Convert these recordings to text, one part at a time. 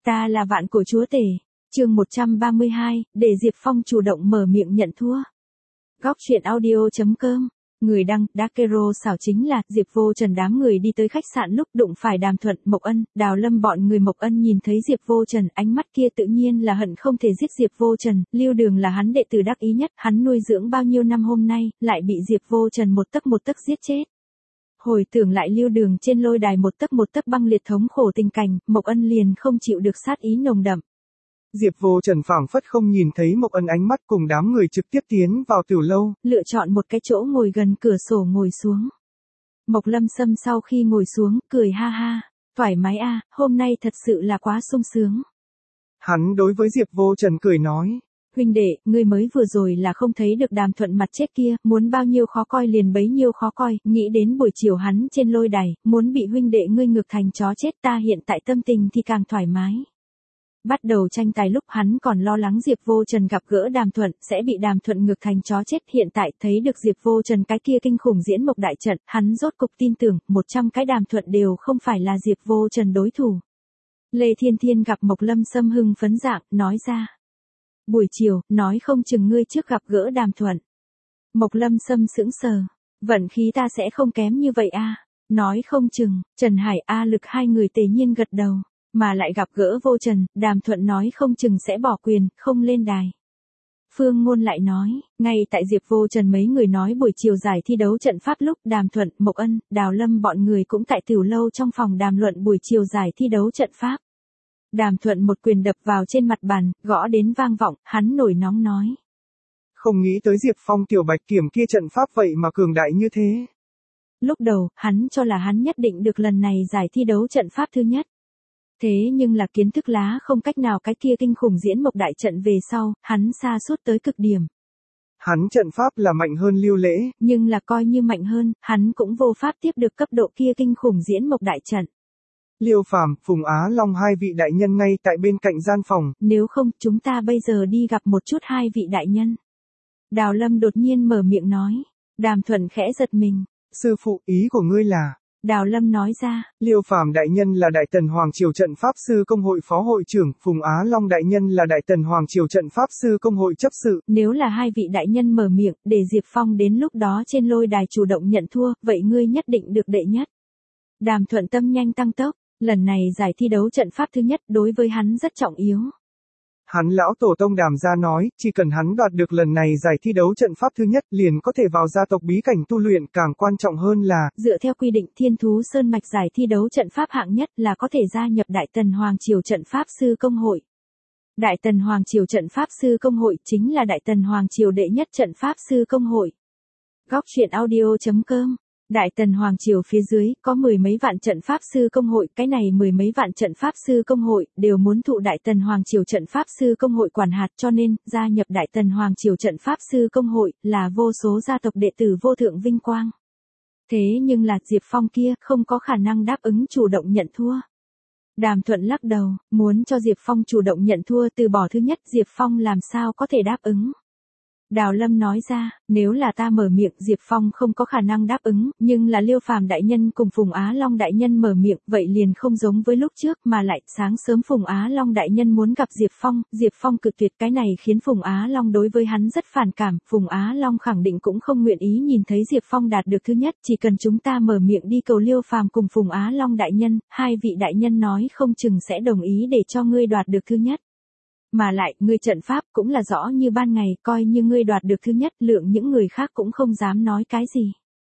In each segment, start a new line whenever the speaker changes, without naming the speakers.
Ta là vạn cổ chúa tể. Chương 132, để Diệp Phong chủ động mở miệng nhận thua. Góc truyện audio.com. Người đăng, Dakero xảo chính là, Diệp Vô Trần đám người đi tới khách sạn lúc đụng phải Đàm Thuận, Mộc Ân, Đào Lâm bọn người. Mộc Ân nhìn thấy Diệp Vô Trần, ánh mắt kia tự nhiên là hận không thể giết Diệp Vô Trần. Lưu Đường là hắn đệ tử đắc ý nhất, hắn nuôi dưỡng bao nhiêu năm hôm nay, lại bị Diệp Vô Trần một tấc giết chết. Hồi tưởng lại Lưu Đường trên lôi đài một tấc băng liệt thống khổ tình cảnh, Mộc Ân liền không chịu được sát ý nồng đậm.
Diệp Vô Trần phảng phất không nhìn thấy Mộc Ân ánh mắt cùng đám người trực tiếp tiến vào tiểu lâu,
lựa chọn một cái chỗ ngồi gần cửa sổ ngồi xuống. Mộc Lâm Sâm sau khi ngồi xuống, cười ha ha, thoải mái a, hôm nay thật sự là quá sung sướng.
Hắn đối với Diệp Vô Trần cười nói.
Huynh đệ, ngươi mới vừa rồi là không thấy được Đàm Thuận mặt chết kia, muốn bao nhiêu khó coi liền bấy nhiêu khó coi, nghĩ đến buổi chiều hắn trên lôi đài, muốn bị huynh đệ ngươi ngược thành chó chết, ta hiện tại tâm tình thì càng thoải mái. Bắt đầu tranh tài lúc hắn còn lo lắng Diệp Vô Trần gặp gỡ Đàm Thuận sẽ bị Đàm Thuận ngược thành chó chết, hiện tại thấy được Diệp Vô Trần cái kia kinh khủng diễn mộc đại trận, hắn rốt cục tin tưởng, 100 cái Đàm Thuận đều không phải là Diệp Vô Trần đối thủ. Lê Thiên Thiên gặp Mộc Lâm Sâm hưng phấn dạng, nói ra. Buổi chiều, nói không chừng ngươi trước gặp gỡ Đàm Thuận. Mộc Lâm Sâm sững sờ, vận khí ta sẽ không kém như vậy a. Nói không chừng, Trần Hải A Lực hai người tề nhiên gật đầu. Mà lại gặp gỡ Vô Trần, Đàm Thuận nói không chừng sẽ bỏ quyền, không lên đài. Phương Ngôn lại nói, ngay tại Diệp Vô Trần mấy người nói buổi chiều giải thi đấu trận pháp lúc, Đàm Thuận, Mộc Ân, Đào Lâm bọn người cũng tại tiểu lâu trong phòng đàm luận buổi chiều giải thi đấu trận pháp. Đàm Thuận một quyền đập vào trên mặt bàn, gõ đến vang vọng, hắn nổi nóng nói.
Không nghĩ tới Diệp Phong tiểu bạch kiểm kia trận pháp vậy mà cường đại như thế.
Lúc đầu, hắn cho là hắn nhất định được lần này giải thi đấu trận pháp thứ nhất. Thế nhưng là kiến thức lá không cách nào cái kia kinh khủng diễn mộc đại trận về sau, hắn sa sút tới cực điểm.
Hắn trận pháp là mạnh hơn Lưu Lễ.
Nhưng là coi như mạnh hơn, hắn cũng vô pháp tiếp được cấp độ kia kinh khủng diễn mộc đại trận.
Liêu Phàm, Phùng Á Long hai vị đại nhân ngay tại bên cạnh gian phòng.
Nếu không, chúng ta bây giờ đi gặp một chút hai vị đại nhân. Đào Lâm đột nhiên mở miệng nói. Đàm Thuận khẽ giật mình.
Sư phụ, ý của ngươi là...
Đào Lâm nói ra.
Liêu Phàm đại nhân là Đại Tần Hoàng Triều Trận Pháp Sư Công hội Phó hội trưởng, Phùng Á Long đại nhân là Đại Tần Hoàng Triều Trận Pháp Sư Công hội chấp sự.
Nếu là hai vị đại nhân mở miệng, để Diệp Phong đến lúc đó trên lôi đài chủ động nhận thua, vậy ngươi nhất định được đệ nhất. Đàm Thuận tâm nhanh tăng tốc, lần này giải thi đấu trận pháp thứ nhất đối với hắn rất trọng yếu.
Hắn lão tổ tông Đàm gia nói, chỉ cần hắn đoạt được lần này giải thi đấu trận pháp thứ nhất liền có thể vào gia tộc bí cảnh tu luyện, càng quan trọng hơn là,
dựa theo quy định Thiên Thú Sơn Mạch giải thi đấu trận pháp hạng nhất là có thể gia nhập Đại Tần Hoàng Triều Trận Pháp Sư Công hội. Đại Tần Hoàng Triều Trận Pháp Sư Công hội chính là Đại Tần Hoàng Triều đệ nhất Trận Pháp Sư Công hội. Góc truyện audio.com. Đại Tần Hoàng Triều phía dưới, có mười mấy vạn trận pháp sư công hội, cái này mười mấy vạn trận pháp sư công hội, đều muốn thụ Đại Tần Hoàng Triều trận pháp sư công hội quản hạt, cho nên, gia nhập Đại Tần Hoàng Triều trận pháp sư công hội, là vô số gia tộc đệ tử vô thượng vinh quang. Thế nhưng là, Diệp Phong kia, không có khả năng đáp ứng chủ động nhận thua. Đàm Thuận lắc đầu, muốn cho Diệp Phong chủ động nhận thua từ bỏ thứ nhất, Diệp Phong làm sao có thể đáp ứng. Đào Lâm nói ra, nếu là ta mở miệng Diệp Phong không có khả năng đáp ứng, nhưng là Liêu Phàm đại nhân cùng Phùng Á Long đại nhân mở miệng, vậy liền không giống với lúc trước, mà lại sáng sớm Phùng Á Long đại nhân muốn gặp Diệp Phong cự tuyệt, cái này khiến Phùng Á Long đối với hắn rất phản cảm, Phùng Á Long khẳng định cũng không nguyện ý nhìn thấy Diệp Phong đạt được thứ nhất, chỉ cần chúng ta mở miệng đi cầu Liêu Phàm cùng Phùng Á Long đại nhân, hai vị đại nhân nói không chừng sẽ đồng ý để cho ngươi đoạt được thứ nhất. Mà lại, ngươi trận pháp cũng là rõ như ban ngày, coi như ngươi đoạt được thứ nhất, lượng những người khác cũng không dám nói cái gì.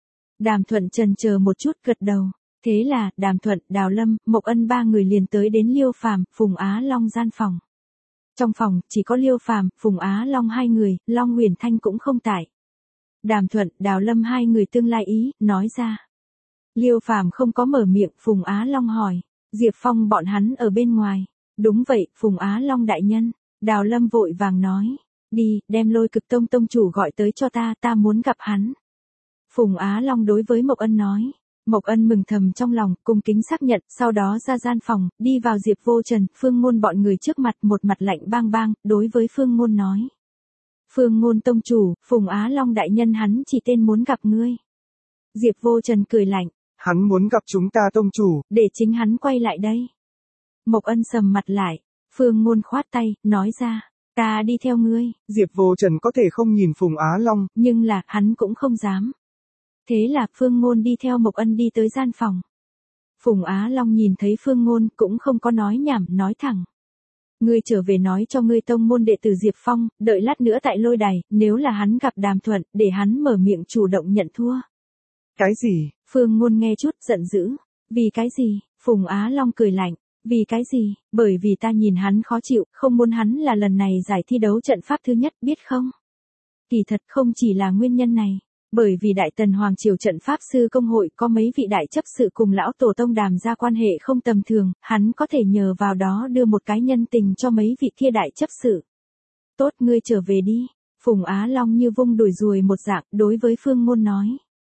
Đàm Thuận chần chờ một chút gật đầu. Thế là, Đàm Thuận, Đào Lâm, Mộc Ân ba người liền tới đến Liêu Phàm, Phùng Á Long gian phòng. Trong phòng, chỉ có Liêu Phàm, Phùng Á Long hai người, Long Huyền Thanh cũng không tại. Đàm Thuận, Đào Lâm hai người tương lai ý, nói ra. Liêu Phàm không có mở miệng, Phùng Á Long hỏi. Diệp Phong bọn hắn ở bên ngoài. Đúng vậy, Phùng Á Long đại nhân. Đào Lâm vội vàng nói. Đi, đem Lôi Cực Tông tông chủ gọi tới cho ta, ta muốn gặp hắn. Phùng Á Long đối với Mộc Ân nói. Mộc Ân mừng thầm trong lòng, cung kính xác nhận, sau đó ra gian phòng, đi vào Diệp Vô Trần, Phương Ngôn bọn người trước mặt, một mặt lạnh bang bang, đối với Phương Ngôn nói. Phương Ngôn tông chủ, Phùng Á Long đại nhân hắn chỉ tên muốn gặp ngươi. Diệp Vô Trần cười lạnh.
Hắn muốn gặp chúng ta tông chủ.
Để chính hắn quay lại đây. Mộc Ân sầm mặt lại, Phương Ngôn khoát tay, nói ra, ta đi theo ngươi.
Diệp Vô Trần có thể không nhìn Phùng Á Long,
Nhưng là, hắn cũng không dám. Thế là Phương Ngôn đi theo Mộc Ân đi tới gian phòng. Phùng Á Long nhìn thấy Phương Ngôn cũng không có nói nhảm, nói thẳng. Ngươi trở về nói cho ngươi tông môn đệ tử Diệp Phong, đợi lát nữa tại lôi đài, nếu là hắn gặp Đàm Thuận, để hắn mở miệng chủ động nhận thua.
Cái gì?
Phương Ngôn nghe chút giận dữ. Vì cái gì? Phùng Á Long cười lạnh. Vì cái gì? Bởi vì ta nhìn hắn khó chịu, không muốn hắn là lần này giải thi đấu trận pháp thứ nhất, biết không? Kỳ thật không chỉ là nguyên nhân này. Bởi vì Đại Tần Hoàng Triều trận pháp sư công hội có mấy vị đại chấp sự cùng lão tổ tông Đàm gia quan hệ không tầm thường, hắn có thể nhờ vào đó đưa một cái nhân tình cho mấy vị kia đại chấp sự. Tốt, ngươi trở về đi. Phùng Á Long như vung đùi ruồi một dạng, đối với Phương Ngôn nói.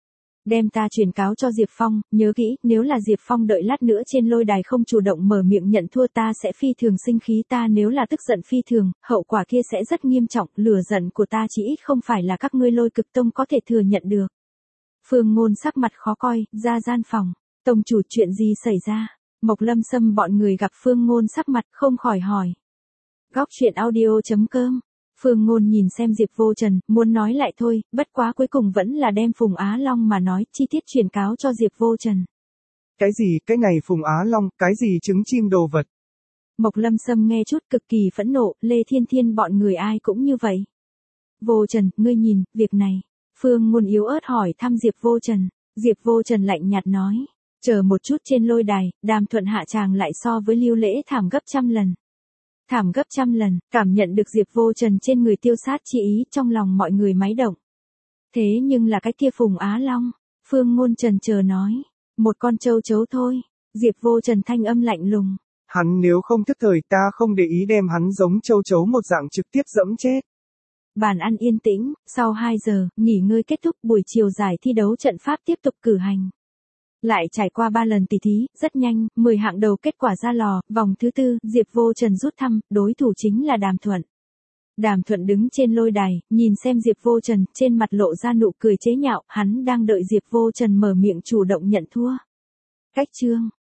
Đem ta truyền cáo cho Diệp Phong, nhớ kỹ, nếu là Diệp Phong đợi lát nữa trên lôi đài không chủ động mở miệng nhận thua ta sẽ phi thường sinh khí, ta nếu là tức giận phi thường, hậu quả kia sẽ rất nghiêm trọng, lửa giận của ta chỉ ít không phải là các ngươi Lôi Cực Tông có thể thừa nhận được. Phương Ngôn sắc mặt khó coi, ra gian phòng. Tông chủ, chuyện gì xảy ra? Mộc Lâm Sâm bọn người gặp Phương Ngôn sắc mặt không khỏi hỏi. Góc truyện audio.com. Phương Ngôn nhìn xem Diệp Vô Trần, muốn nói lại thôi, bất quá cuối cùng vẫn là đem Phùng Á Long mà nói, chi tiết truyền cáo cho Diệp Vô Trần.
Cái gì, cái này Phùng Á Long, cái gì trứng chim đồ vật?
Mộc Lâm Sâm nghe chút cực kỳ phẫn nộ, Lê Thiên Thiên bọn người ai cũng như vậy. Vô Trần, ngươi nhìn, việc này. Phương Ngôn yếu ớt hỏi thăm Diệp Vô Trần. Diệp Vô Trần lạnh nhạt nói, chờ một chút, trên lôi đài, Đàm Thuận hạ tràng lại so với Lưu Lễ thảm gấp trăm lần. Thảm gấp trăm lần, cảm nhận được Diệp Vô Trần trên người tiêu sát chi ý, trong lòng mọi người máy động. Thế nhưng là cái kia Phùng Á Long, Phương Ngôn chần chờ nói, một con châu chấu thôi. Diệp Vô Trần thanh âm lạnh lùng.
Hắn nếu không thức thời ta không để ý đem hắn giống châu chấu một dạng trực tiếp dẫm chết.
Bàn ăn yên tĩnh, sau 2 giờ, nghỉ ngơi kết thúc, buổi chiều giải thi đấu trận pháp tiếp tục cử hành. Lại trải qua 3 lần tỷ thí, rất nhanh, 10 hạng đầu kết quả ra lò, vòng thứ 4, Diệp Vô Trần rút thăm, đối thủ chính là Đàm Thuận. Đàm Thuận đứng trên lôi đài, nhìn xem Diệp Vô Trần, trên mặt lộ ra nụ cười chế nhạo, hắn đang đợi Diệp Vô Trần mở miệng chủ động nhận thua. Cách chương